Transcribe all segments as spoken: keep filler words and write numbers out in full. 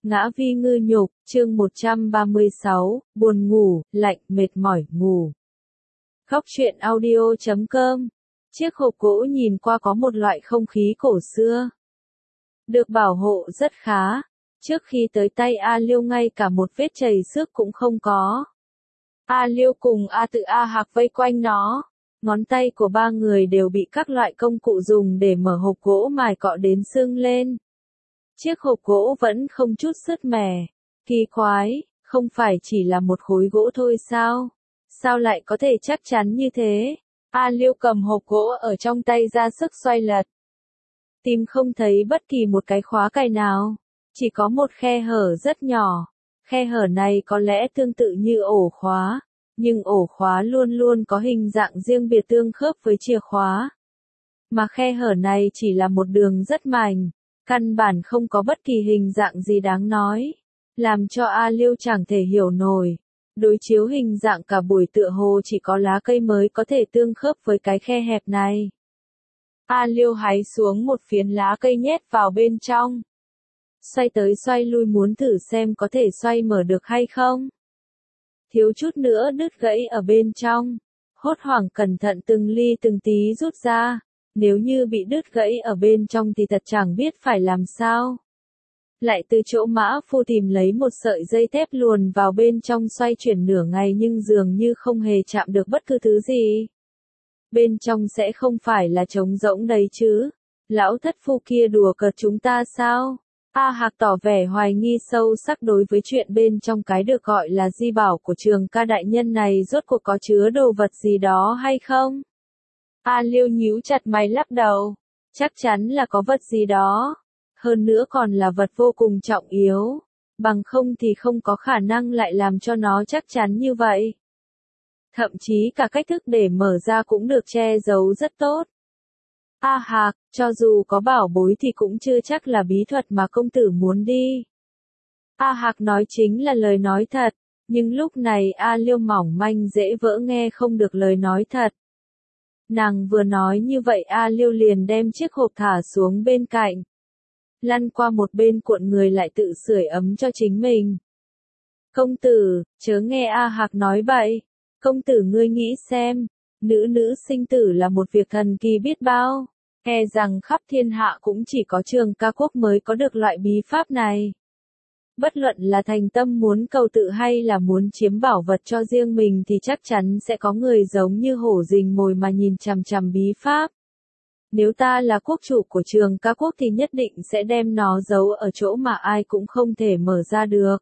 Ngã vi ngư nhục, chương một trăm ba mươi sáu, buồn ngủ, lạnh, mệt mỏi, ngủ. Khóc chuyện audio chấm com. Chiếc hộp gỗ nhìn qua có một loại không khí cổ xưa. Được bảo hộ rất khá. Trước khi tới tay A Liêu ngay cả một vết chảy xước cũng không có. A Liêu cùng A Tự A Hạc vây quanh nó. Ngón tay của ba người đều bị các loại công cụ dùng để mở hộp gỗ mài cọ đến sưng lên. Chiếc hộp gỗ vẫn không chút sứt mẻ. Kỳ quái, không phải chỉ là một khối gỗ thôi sao? Sao lại có thể chắc chắn như thế? A Liêu cầm hộp gỗ ở trong tay ra sức xoay lật. Tìm không thấy bất kỳ một cái khóa cài nào. Chỉ có một khe hở rất nhỏ. Khe hở này có lẽ tương tự như ổ khóa. Nhưng ổ khóa luôn luôn có hình dạng riêng biệt tương khớp với chìa khóa. Mà khe hở này chỉ là một đường rất mảnh. Căn bản không có bất kỳ hình dạng gì đáng nói. Làm cho A Liêu chẳng thể hiểu nổi. Đối chiếu hình dạng cả buổi tựa hồ chỉ có lá cây mới có thể tương khớp với cái khe hẹp này. A Liêu hái xuống một phiến lá cây nhét vào bên trong. Xoay tới xoay lui muốn thử xem có thể xoay mở được hay không. Thiếu chút nữa đứt gãy ở bên trong. Hốt hoảng cẩn thận từng ly từng tí rút ra. Nếu như bị đứt gãy ở bên trong thì thật chẳng biết phải làm sao. Lại từ chỗ mã phu tìm lấy một sợi dây thép luồn vào bên trong xoay chuyển nửa ngày nhưng dường như không hề chạm được bất cứ thứ gì. Bên trong sẽ không phải là trống rỗng đấy chứ. Lão thất phu kia đùa cợt chúng ta sao? A Hạc tỏ vẻ hoài nghi sâu sắc đối với chuyện bên trong cái được gọi là di bảo của Trường Ca đại nhân này rốt cuộc có chứa đồ vật gì đó hay không? A Liêu nhíu chặt mày lắc đầu. Chắc chắn là có vật gì đó. Hơn nữa còn là vật vô cùng trọng yếu. Bằng không thì không có khả năng lại làm cho nó chắc chắn như vậy. Thậm chí cả cách thức để mở ra cũng được che giấu rất tốt. A Hạc, cho dù có bảo bối thì cũng chưa chắc là bí thuật mà công tử muốn đi. A Hạc nói chính là lời nói thật. Nhưng lúc này A Liêu mỏng manh dễ vỡ nghe không được lời nói thật. Nàng vừa nói như vậy A Liêu liền đem chiếc hộp thả xuống bên cạnh. Lăn qua một bên cuộn người lại tự sưởi ấm cho chính mình. Công tử, chớ nghe A Hạc nói bậy. Công tử ngươi nghĩ xem, nữ nữ sinh tử là một việc thần kỳ biết bao. E rằng khắp thiên hạ cũng chỉ có Trường Ca quốc mới có được loại bí pháp này. Bất luận là thành tâm muốn cầu tự hay là muốn chiếm bảo vật cho riêng mình thì chắc chắn sẽ có người giống như hổ rình mồi mà nhìn chằm chằm bí pháp. Nếu ta là quốc chủ của Trường Ca quốc thì nhất định sẽ đem nó giấu ở chỗ mà ai cũng không thể mở ra được.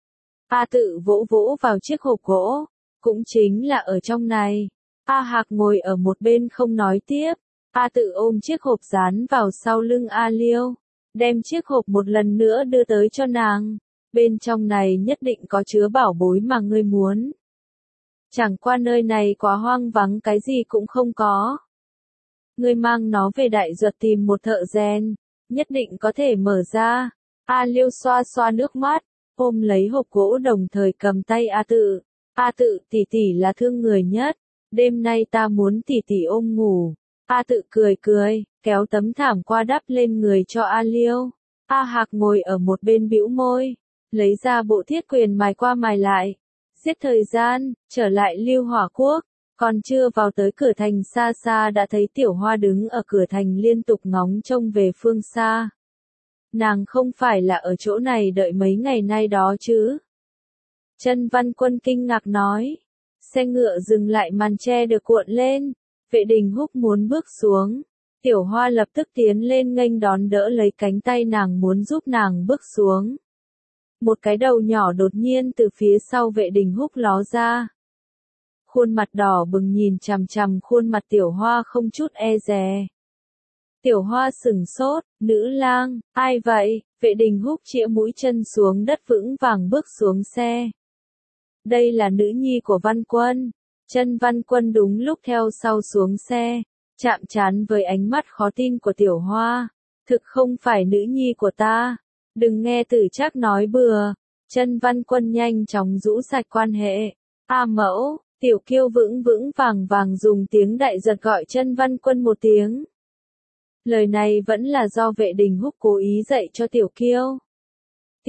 A Tự vỗ vỗ vào chiếc hộp gỗ, cũng chính là ở trong này. A Hạc ngồi ở một bên không nói tiếp. A Tự ôm chiếc hộp dán vào sau lưng A Liêu, đem chiếc hộp một lần nữa đưa tới cho nàng. Bên trong này nhất định có chứa bảo bối mà ngươi muốn. Chẳng qua nơi này quá hoang vắng cái gì cũng không có. Ngươi mang nó về Đại Duật tìm một thợ rèn, nhất định có thể mở ra. A Liêu xoa xoa nước mắt, ôm lấy hộp gỗ đồng thời cầm tay A Tự. A Tự, tỷ tỷ là thương người nhất, đêm nay ta muốn tỷ tỷ ôm ngủ. A Tự cười cười, kéo tấm thảm qua đắp lên người cho A Liêu. A Hạc ngồi ở một bên bĩu môi, lấy ra bộ thiết quyền mài qua mài lại. Giết thời gian, trở lại Lưu Hỏa Quốc, còn chưa vào tới cửa thành xa xa đã thấy Tiểu Hoa đứng ở cửa thành liên tục ngóng trông về phương xa. Nàng không phải là ở chỗ này đợi mấy ngày nay đó chứ? Chân Văn Quân kinh ngạc nói. Xe ngựa dừng lại màn che được cuộn lên. Vệ Đình Húc muốn bước xuống. Tiểu Hoa lập tức tiến lên nghênh đón đỡ lấy cánh tay nàng muốn giúp nàng bước xuống. Một cái đầu nhỏ đột nhiên từ phía sau Vệ Đình Húc ló ra. Khuôn mặt đỏ bừng nhìn chằm chằm khuôn mặt Tiểu Hoa không chút e dè. Tiểu Hoa sửng sốt, nữ lang, ai vậy? Vệ Đình Húc chĩa mũi chân xuống đất vững vàng bước xuống xe. Đây là nữ nhi của Văn Quân. Chân Văn Quân đúng lúc theo sau xuống xe, chạm trán với ánh mắt khó tin của Tiểu Hoa. Thực không phải nữ nhi của ta. Đừng nghe Tử Trác nói bừa. Chân Văn Quân nhanh chóng rũ sạch quan hệ. A mẫu, Tiểu Kiêu vững vững vàng vàng dùng tiếng Đại Duật gọi Chân Văn Quân một tiếng. Lời này vẫn là do Vệ Đình Húc cố ý dạy cho Tiểu Kiêu.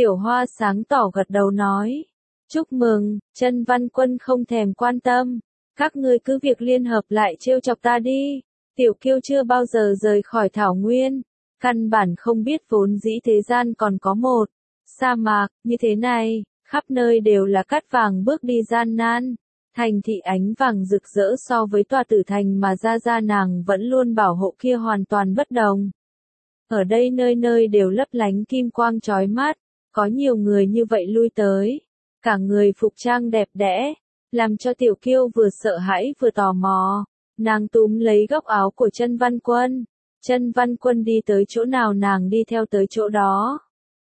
Tiểu Hoa sáng tỏ gật đầu nói. Chúc mừng, Chân Văn Quân không thèm quan tâm. Các ngươi cứ việc liên hợp lại trêu chọc ta đi. Tiểu Kiêu chưa bao giờ rời khỏi Thảo Nguyên. Căn bản không biết vốn dĩ thế gian còn có một sa mạc như thế này. Khắp nơi đều là cát vàng bước đi gian nan. Thành thị ánh vàng rực rỡ so với tòa tử thành mà gia gia nàng vẫn luôn bảo hộ kia hoàn toàn bất đồng. Ở đây nơi nơi đều lấp lánh kim quang chói mắt, có nhiều người như vậy lui tới, cả người phục trang đẹp đẽ, làm cho Tiểu Kiêu vừa sợ hãi vừa tò mò. Nàng túm lấy góc áo của Chân Văn Quân, Chân Văn Quân đi tới chỗ nào nàng đi theo tới chỗ đó.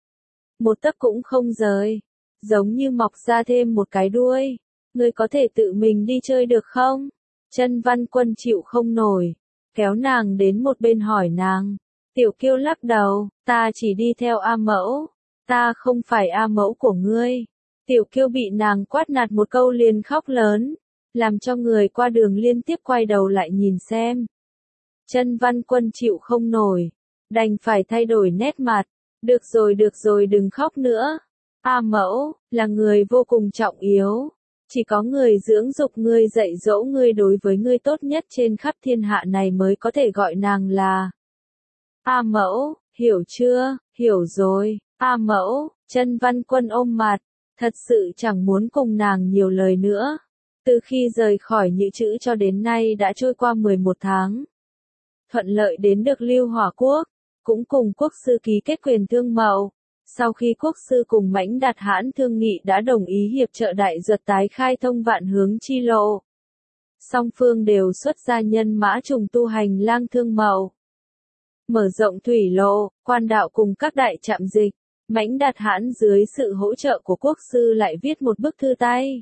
Một tấc cũng không rời, giống như mọc ra thêm một cái đuôi. Ngươi có thể tự mình đi chơi được không? Chân Văn Quân chịu không nổi, kéo nàng đến một bên hỏi nàng. Tiểu Kiêu lắc đầu, ta chỉ đi theo A Mẫu, ta không phải A Mẫu của ngươi. Tiểu Kiêu bị nàng quát nạt một câu liền khóc lớn, làm cho người qua đường liên tiếp quay đầu lại nhìn xem. Chân Văn Quân chịu không nổi, đành phải thay đổi nét mặt. Được rồi được rồi đừng khóc nữa. A Mẫu, là người vô cùng trọng yếu. Chỉ có người dưỡng dục ngươi dạy dỗ ngươi đối với ngươi tốt nhất trên khắp thiên hạ này mới có thể gọi nàng là A Mẫu, hiểu chưa? Hiểu rồi, A Mẫu. Chân Văn Quân ôm mặt, thật sự chẳng muốn cùng nàng nhiều lời nữa. Từ khi rời khỏi Nhự Chữ cho đến nay đã trôi qua mười một tháng. Thuận lợi đến được Lưu Hỏa Quốc, cũng cùng quốc sư ký kết quyền thương mậu. Sau khi quốc sư cùng Mãnh Đạt Hãn thương nghị đã đồng ý hiệp trợ Đại Duật tái khai thông vạn hướng chi lộ. Song phương đều xuất ra nhân mã trùng tu hành lang thương mậu. Mở rộng thủy lộ, quan đạo cùng các đại trạm dịch. Mãnh Đạt Hãn dưới sự hỗ trợ của quốc sư lại viết một bức thư tay.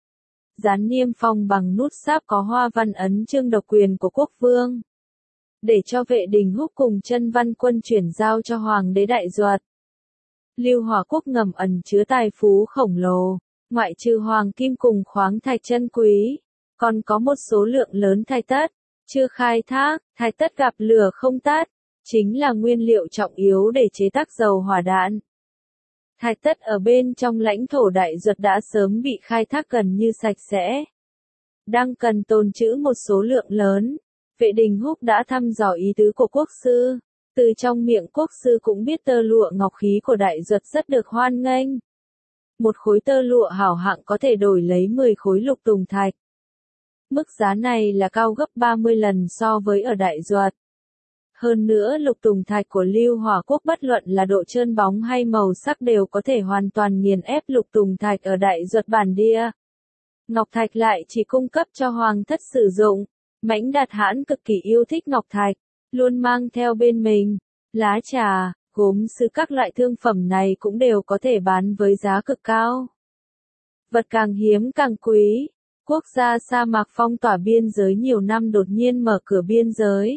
Dán niêm phong bằng nút sáp có hoa văn ấn chương độc quyền của quốc vương. Để cho Vệ Đình Húc cùng Chân Văn Quân chuyển giao cho Hoàng đế Đại Duật. Lưu Hỏa Quốc ngầm ẩn chứa tài phú khổng lồ, ngoại trừ hoàng kim cùng khoáng thạch chân quý, còn có một số lượng lớn thạch tất, chưa khai thác, thạch tất gặp lửa không tắt, chính là nguyên liệu trọng yếu để chế tác dầu hỏa đạn. Thạch tất ở bên trong lãnh thổ Đại Duật đã sớm bị khai thác gần như sạch sẽ. Đang cần tồn trữ một số lượng lớn, Vệ Đình Húc đã thăm dò ý tứ của quốc sư. Từ trong miệng quốc sư cũng biết tơ lụa ngọc khí của Đại Duật rất được hoan nghênh. Một khối tơ lụa hảo hạng có thể đổi lấy mười khối lục tùng thạch. Mức giá này là cao gấp ba mươi lần so với ở Đại Duật. Hơn nữa lục tùng thạch của Lưu Hỏa Quốc bất luận là độ trơn bóng hay màu sắc đều có thể hoàn toàn nghiền ép lục tùng thạch ở Đại Duật bản địa. Ngọc thạch lại chỉ cung cấp cho hoàng thất sử dụng. Mãnh Đạt Hãn cực kỳ yêu thích ngọc thạch, luôn mang theo bên mình. Lá trà, gốm sứ các loại thương phẩm này cũng đều có thể bán với giá cực cao. Vật càng hiếm càng quý. Quốc gia sa mạc phong tỏa biên giới nhiều năm đột nhiên mở cửa biên giới.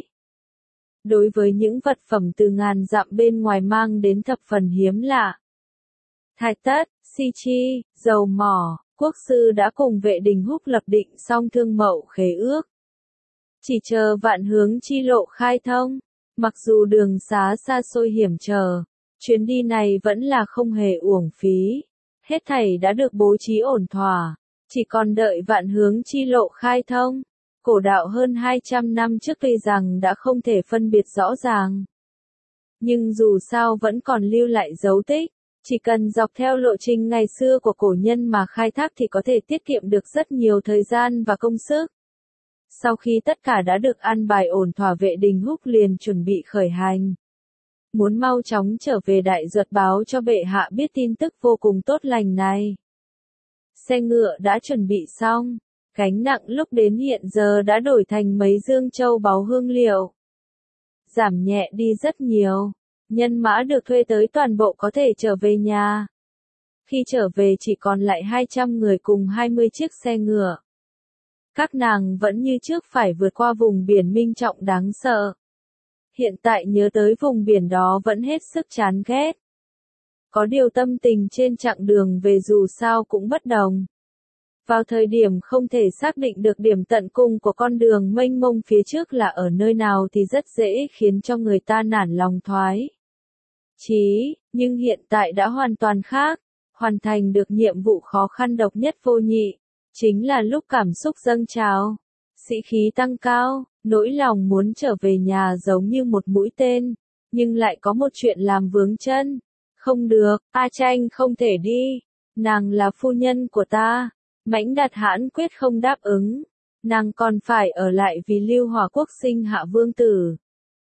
Đối với những vật phẩm từ ngàn dặm bên ngoài mang đến thập phần hiếm lạ. Thạch tất, si chi, dầu mỏ, quốc sư đã cùng Vệ Đình Húc lập định xong thương mậu khế ước. Chỉ chờ vạn hướng chi lộ khai thông, mặc dù đường xá xa xôi hiểm trở, chuyến đi này vẫn là không hề uổng phí. Hết thảy đã được bố trí ổn thỏa, chỉ còn đợi vạn hướng chi lộ khai thông. Cổ đạo hơn hai trăm năm trước tuy rằng đã không thể phân biệt rõ ràng. Nhưng dù sao vẫn còn lưu lại dấu tích, chỉ cần dọc theo lộ trình ngày xưa của cổ nhân mà khai thác thì có thể tiết kiệm được rất nhiều thời gian và công sức. Sau khi tất cả đã được an bài ổn thỏa, Vệ Đình Húc liền chuẩn bị khởi hành. Muốn mau chóng trở về Đại Duật báo cho bệ hạ biết tin tức vô cùng tốt lành này. Xe ngựa đã chuẩn bị xong, gánh nặng lúc đến hiện giờ đã đổi thành mấy dương châu báu hương liệu. Giảm nhẹ đi rất nhiều, nhân mã được thuê tới toàn bộ có thể trở về nhà. Khi trở về chỉ còn lại hai trăm người cùng hai mươi chiếc xe ngựa. Các nàng vẫn như trước phải vượt qua vùng biển minh trọng đáng sợ. Hiện tại nhớ tới vùng biển đó vẫn hết sức chán ghét. Có điều tâm tình trên chặng đường về dù sao cũng bất đồng. Vào thời điểm không thể xác định được điểm tận cùng của con đường mênh mông phía trước là ở nơi nào thì rất dễ khiến cho người ta nản lòng thoái. chí, nhưng hiện tại đã hoàn toàn khác, hoàn thành được nhiệm vụ khó khăn độc nhất vô nhị, chính là lúc cảm xúc dâng trào, sĩ khí tăng cao, nỗi lòng muốn trở về nhà giống như một mũi tên, nhưng lại có một chuyện làm vướng chân. Không được, A Tranh không thể đi, nàng là phu nhân của ta. Mãnh Đạt Hãn quyết không đáp ứng, nàng còn phải ở lại vì Lưu Hòa Quốc sinh hạ vương tử.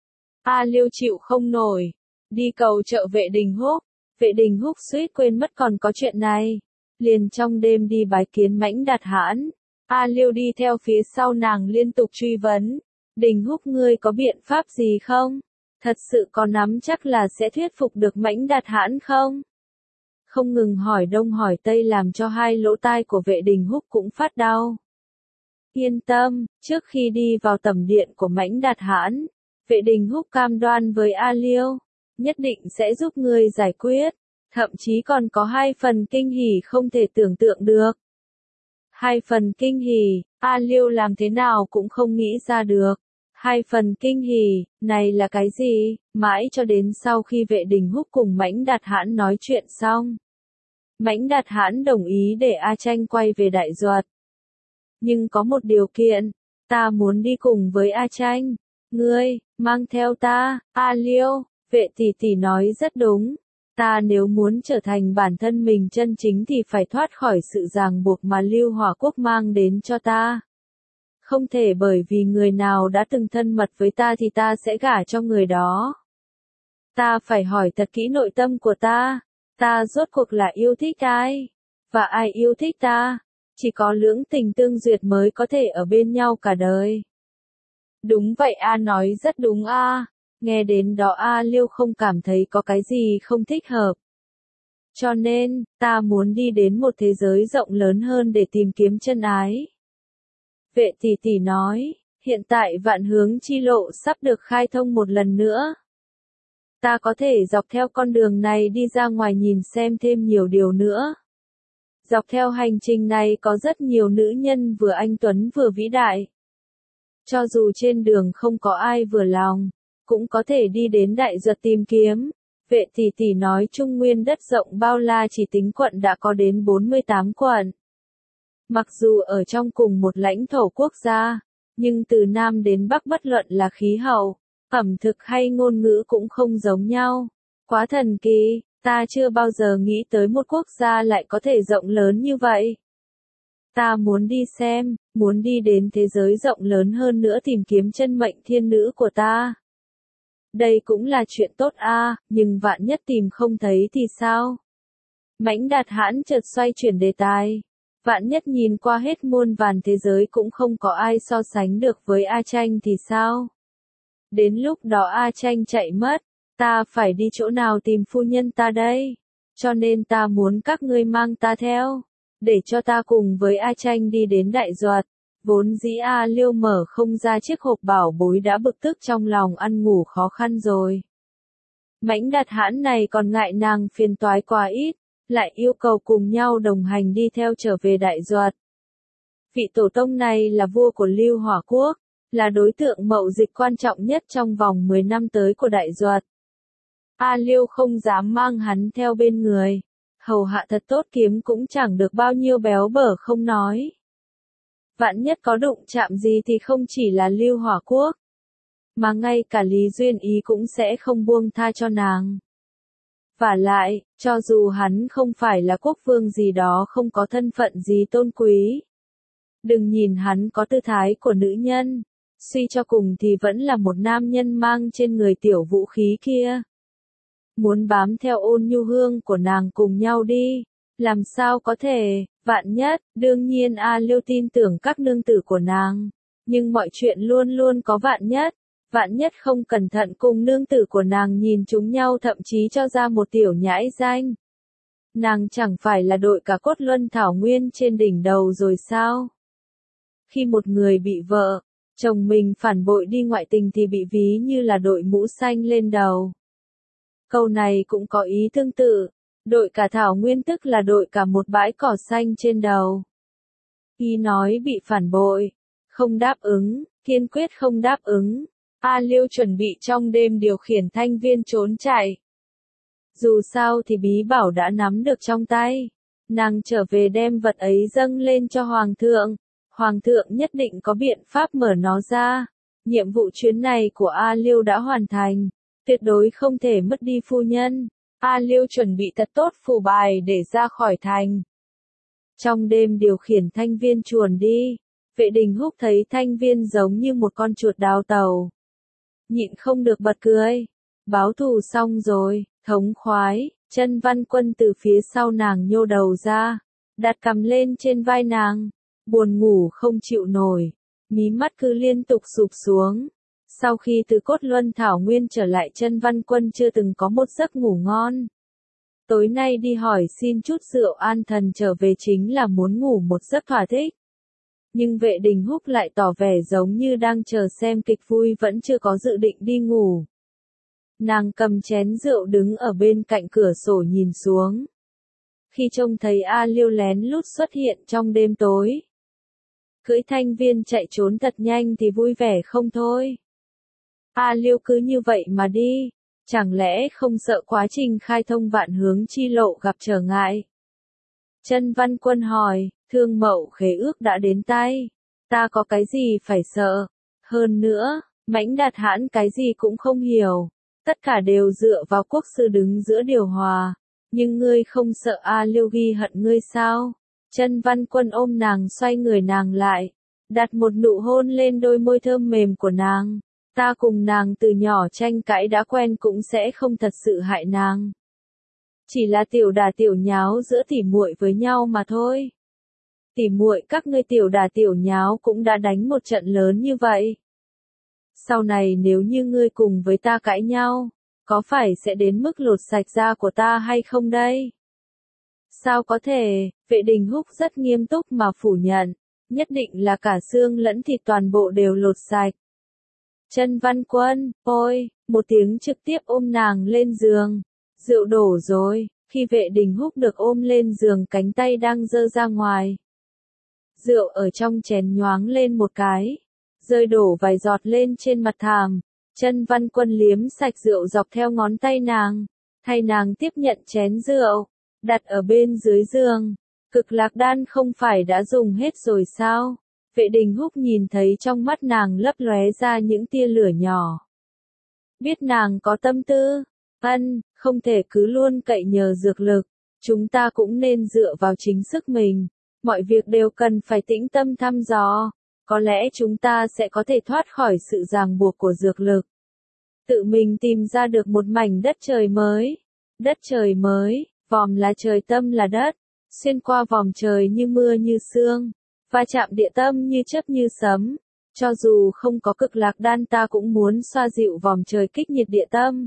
A Liêu chịu không nổi, đi cầu trợ Vệ Đình Húc, Vệ Đình Húc suýt quên mất còn có chuyện này, liền trong đêm đi bái kiến Mãnh Đạt Hãn. A Liêu đi theo phía sau nàng liên tục truy vấn, Đình Húc ngươi có biện pháp gì không? Thật sự có nắm chắc là sẽ thuyết phục được Mãnh Đạt Hãn không? Không ngừng hỏi đông hỏi tây làm cho hai lỗ tai của Vệ Đình Húc cũng phát đau. Yên tâm, trước khi đi vào tẩm điện của Mãnh Đạt Hãn, Vệ Đình Húc cam đoan với A Liêu, nhất định sẽ giúp ngươi giải quyết, thậm chí còn có hai phần kinh hỉ không thể tưởng tượng được. Hai phần kinh hỉ, A Liêu làm thế nào cũng không nghĩ ra được. Hai phần kinh hỉ, này là cái gì? Mãi cho đến sau khi Vệ Đình Húc cùng Mãnh Đạt Hãn nói chuyện xong. Mãnh Đạt Hãn đồng ý để A Tranh quay về Đại Duật. Nhưng có một điều kiện, ta muốn đi cùng với A Tranh. Ngươi, mang theo ta, A Liêu, Vệ tỷ tỷ nói rất đúng. Ta nếu muốn trở thành bản thân mình chân chính thì phải thoát khỏi sự ràng buộc mà Lưu Hòa Quốc mang đến cho ta. Không thể bởi vì người nào đã từng thân mật với ta thì ta sẽ gả cho người đó. Ta phải hỏi thật kỹ nội tâm của ta, ta rốt cuộc là yêu thích ai? Và ai yêu thích ta? Chỉ có lưỡng tình tương duyệt mới có thể ở bên nhau cả đời. Đúng vậy A nói rất đúng A. Nghe đến đó A Liêu không cảm thấy có cái gì không thích hợp. Cho nên, ta muốn đi đến một thế giới rộng lớn hơn để tìm kiếm chân ái. Vệ tỷ tỷ nói, hiện tại vạn hướng chi lộ sắp được khai thông một lần nữa. Ta có thể dọc theo con đường này đi ra ngoài nhìn xem thêm nhiều điều nữa. Dọc theo hành trình này có rất nhiều nữ nhân vừa anh tuấn vừa vĩ đại. Cho dù trên đường không có ai vừa lòng, cũng có thể đi đến Đại Duật tìm kiếm. Vệ tỷ tỷ nói Trung Nguyên đất rộng bao la chỉ tính quận đã có đến bốn mươi tám quận. Mặc dù ở trong cùng một lãnh thổ quốc gia, nhưng từ Nam đến Bắc bất luận là khí hậu, ẩm thực hay ngôn ngữ cũng không giống nhau. Quá thần kỳ, ta chưa bao giờ nghĩ tới một quốc gia lại có thể rộng lớn như vậy. Ta muốn đi xem, muốn đi đến thế giới rộng lớn hơn nữa tìm kiếm chân mệnh thiên nữ của ta. Đây cũng là chuyện tốt a, nhưng vạn nhất tìm không thấy thì sao? Mãnh Đạt Hãn chợt xoay chuyển đề tài. Vạn nhất nhìn qua hết muôn vàn thế giới cũng không có ai so sánh được với A Tranh thì sao? Đến lúc đó A Tranh chạy mất, ta phải đi chỗ nào tìm phu nhân ta đây? Cho nên ta muốn các ngươi mang ta theo, để cho ta cùng với A Tranh đi đến Đại Duật. Vốn dĩ A Liêu mở không ra chiếc hộp bảo bối đã bực tức trong lòng ăn ngủ khó khăn rồi. Mãnh Đạt Hãn này còn ngại nàng phiền toái quá ít, lại yêu cầu cùng nhau đồng hành đi theo trở về Đại Duật. Vị tổ tông này là vua của Lưu Hòa Quốc, là đối tượng mậu dịch quan trọng nhất trong vòng mười năm tới của Đại Duật. A Liêu không dám mang hắn theo bên người, hầu hạ thật tốt kiếm cũng chẳng được bao nhiêu béo bở không nói. Vạn nhất có đụng chạm gì thì không chỉ là Lưu Hòa Quốc, mà ngay cả Lý Duyên Ý cũng sẽ không buông tha cho nàng. Vả lại, cho dù hắn không phải là quốc vương gì đó không có thân phận gì tôn quý. Đừng nhìn hắn có tư thái của nữ nhân, suy cho cùng thì vẫn là một nam nhân mang trên người tiểu vũ khí kia. Muốn bám theo Ôn Nhu Hương của nàng cùng nhau đi, làm sao có thể, vạn nhất, đương nhiên A Liêu tin tưởng các nương tử của nàng, nhưng mọi chuyện luôn luôn có vạn nhất. Vạn nhất không cẩn thận cùng nương tử của nàng nhìn chúng nhau thậm chí cho ra một tiểu nhãi danh. Nàng chẳng phải là đội cả cốt luân thảo nguyên trên đỉnh đầu rồi sao? Khi một người bị vợ, chồng mình phản bội đi ngoại tình thì bị ví như là đội mũ xanh lên đầu. Câu này cũng có ý tương tự, đội cả thảo nguyên tức là đội cả một bãi cỏ xanh trên đầu. Ý nói bị phản bội, không đáp ứng, kiên quyết không đáp ứng. A Liêu chuẩn bị trong đêm điều khiển thanh viên trốn chạy. Dù sao thì bí bảo đã nắm được trong tay. Nàng trở về đem vật ấy dâng lên cho Hoàng thượng. Hoàng thượng nhất định có biện pháp mở nó ra. Nhiệm vụ chuyến này của A Liêu đã hoàn thành. Tuyệt đối không thể mất đi phu nhân. A Liêu chuẩn bị thật tốt phù bài để ra khỏi thành. Trong đêm điều khiển thanh viên chuồn đi. Vệ Đình Húc thấy thanh viên giống như một con chuột đào tàu. Nhịn không được bật cười. Báo thù xong rồi, thống khoái. Chân Văn Quân từ phía sau nàng nhô đầu ra. Đặt cằm lên trên vai nàng. Buồn ngủ không chịu nổi. Mí mắt cứ liên tục sụp xuống. Sau khi từ cốt luân thảo nguyên trở lại, Chân Văn Quân chưa từng có một giấc ngủ ngon. Tối nay đi hỏi xin chút rượu an thần trở về chính là muốn ngủ một giấc thỏa thích. Nhưng Vệ Đình Húc lại tỏ vẻ giống như đang chờ xem kịch vui, vẫn chưa có dự định đi ngủ. Nàng cầm chén rượu đứng ở bên cạnh cửa sổ nhìn xuống. Khi trông thấy A Liêu lén lút xuất hiện trong đêm tối, cưỡi thanh viên chạy trốn thật nhanh thì vui vẻ không thôi. A Liêu cứ như vậy mà đi, chẳng lẽ không sợ quá trình khai thông vạn hướng chi lộ gặp trở ngại? Chân Văn Quân hỏi, thương mậu khế ước đã đến tay, ta có cái gì phải sợ? Hơn nữa, Mãnh Đạt Hãn cái gì cũng không hiểu, tất cả đều dựa vào quốc sư đứng giữa điều hòa, nhưng ngươi không sợ A Liêu ghi hận ngươi sao? Chân Văn Quân ôm nàng xoay người nàng lại, đặt một nụ hôn lên đôi môi thơm mềm của nàng. Ta cùng nàng từ nhỏ tranh cãi đã quen, cũng sẽ không thật sự hại nàng. Chỉ là tiểu đà tiểu nháo giữa tỉ muội với nhau mà thôi. Tỉ muội các ngươi tiểu đà tiểu nháo cũng đã đánh một trận lớn như vậy. Sau này nếu như ngươi cùng với ta cãi nhau, có phải sẽ đến mức lột sạch da của ta hay không đây? Sao có thể? Vệ Đình Húc rất nghiêm túc mà phủ nhận, nhất định là cả xương lẫn thịt toàn bộ đều lột sạch. Chân Văn Quân, ôi, một tiếng trực tiếp ôm nàng lên giường. Rượu đổ rồi, khi Vệ Đình Húc được ôm lên giường, cánh tay đang giơ ra ngoài. Rượu ở trong chén nhoáng lên một cái, rơi đổ vài giọt lên trên mặt thảm. Chân Văn Quân liếm sạch rượu dọc theo ngón tay nàng, thay nàng tiếp nhận chén rượu, đặt ở bên dưới giường. Cực lạc đan không phải đã dùng hết rồi sao? Vệ Đình Húc nhìn thấy trong mắt nàng lấp lóe ra những tia lửa nhỏ. Biết nàng có tâm tư, ân, không thể cứ luôn cậy nhờ dược lực, chúng ta cũng nên dựa vào chính sức mình, mọi việc đều cần phải tĩnh tâm thăm dò, có lẽ chúng ta sẽ có thể thoát khỏi sự ràng buộc của dược lực. Tự mình tìm ra được một mảnh đất trời mới, đất trời mới, vòm là trời tâm là đất, xuyên qua vòm trời như mưa như sương. Va chạm địa tâm như chớp như sấm, cho dù không có cực lạc đan ta cũng muốn xoa dịu vòm trời kích nhiệt địa tâm.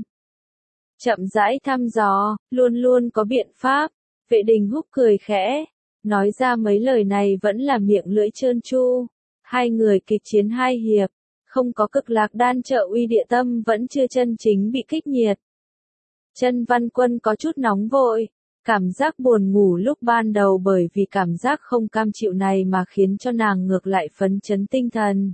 Chậm rãi thăm dò, luôn luôn có biện pháp. Vệ Đình Húc cười khẽ, nói ra mấy lời này vẫn là miệng lưỡi trơn tru. Hai người kịch chiến hai hiệp, không có cực lạc đan trợ uy, địa tâm vẫn chưa chân chính bị kích nhiệt. Chân Văn Quân có chút nóng vội. Cảm giác buồn ngủ lúc ban đầu bởi vì cảm giác không cam chịu này mà khiến cho nàng ngược lại phấn chấn tinh thần.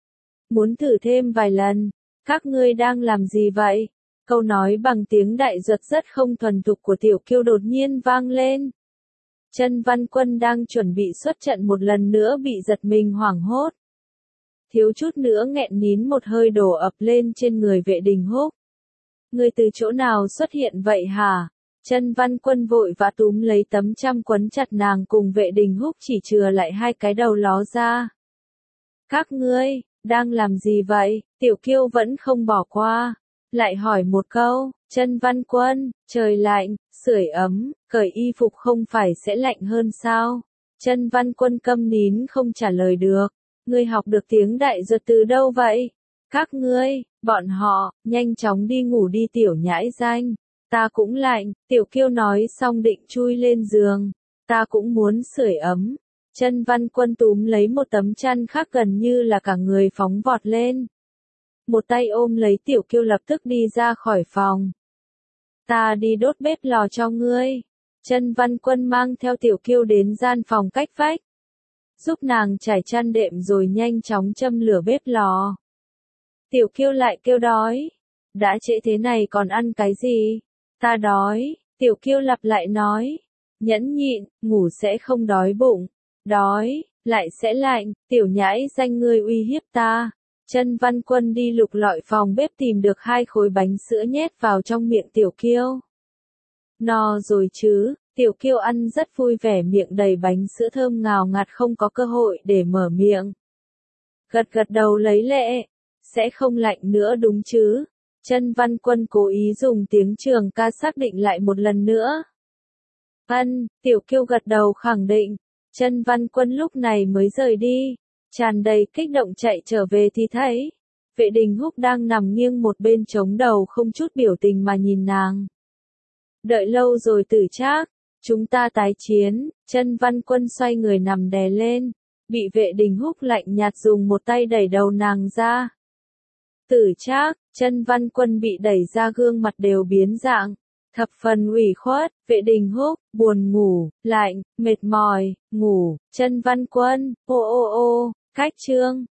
Muốn thử thêm vài lần, các ngươi đang làm gì vậy? Câu nói bằng tiếng Đại Duật rất không thuần thục của Tiểu Kiêu đột nhiên vang lên. Chân Văn Quân đang chuẩn bị xuất trận một lần nữa bị giật mình hoảng hốt. Thiếu chút nữa nghẹn nín một hơi đổ ập lên trên người Vệ Đình Húc. Ngươi từ chỗ nào xuất hiện vậy hả? Chân Văn Quân vội vã túm lấy tấm chăn quấn chặt nàng cùng Vệ Đình Húc, chỉ chừa lại hai cái đầu ló ra. Các ngươi, đang làm gì vậy? Tiểu Kiêu vẫn không bỏ qua. Lại hỏi một câu, Chân Văn Quân, trời lạnh, sưởi ấm, cởi y phục không phải sẽ lạnh hơn sao? Chân Văn Quân câm nín không trả lời được. Ngươi học được tiếng Đại Duật từ đâu vậy? Các ngươi, bọn họ, nhanh chóng đi ngủ đi tiểu nhãi danh. Ta cũng lạnh, Tiểu Kiêu nói xong định chui lên giường. Ta cũng muốn sưởi ấm. Chân Văn Quân túm lấy một tấm chăn khác, gần như là cả người phóng vọt lên. Một tay ôm lấy Tiểu Kiêu lập tức đi ra khỏi phòng. Ta đi đốt bếp lò cho ngươi. Chân Văn Quân mang theo Tiểu Kiêu đến gian phòng cách vách, giúp nàng trải chăn đệm rồi nhanh chóng châm lửa bếp lò. Tiểu Kiêu lại kêu đói. Đã trễ thế này còn ăn cái gì? Ta đói, Tiểu Kiêu lặp lại nói. Nhẫn nhịn, ngủ sẽ không đói bụng. Đói, lại sẽ lạnh, tiểu nhãi danh ngươi uy hiếp ta. Chân Văn Quân đi lục lọi phòng bếp tìm được hai khối bánh sữa nhét vào trong miệng Tiểu Kiêu. No rồi chứ, Tiểu Kiêu ăn rất vui vẻ, miệng đầy bánh sữa thơm ngào ngạt, không có cơ hội để mở miệng. Gật gật đầu lấy lệ, sẽ không lạnh nữa đúng chứ? Chân Văn Quân cố ý dùng tiếng Trường Ca xác định lại một lần nữa. Ân, Tiểu Kiêu gật đầu khẳng định. Chân Văn Quân lúc này mới rời đi, tràn đầy kích động chạy trở về thì thấy Vệ Đình Húc đang nằm nghiêng một bên chống đầu không chút biểu tình mà nhìn nàng. Đợi lâu rồi Tử Trác, chúng ta tái chiến. Chân Văn Quân xoay người nằm đè lên, bị Vệ Đình Húc lạnh nhạt dùng một tay đẩy đầu nàng ra. Tử Trác, Chân Văn Quân bị đẩy ra, gương mặt đều biến dạng, thập phần ủy khuất. Vệ Đình Húc, buồn ngủ, lạnh, mệt mỏi, ngủ. Chân Văn Quân, ô ô ô, cách chương.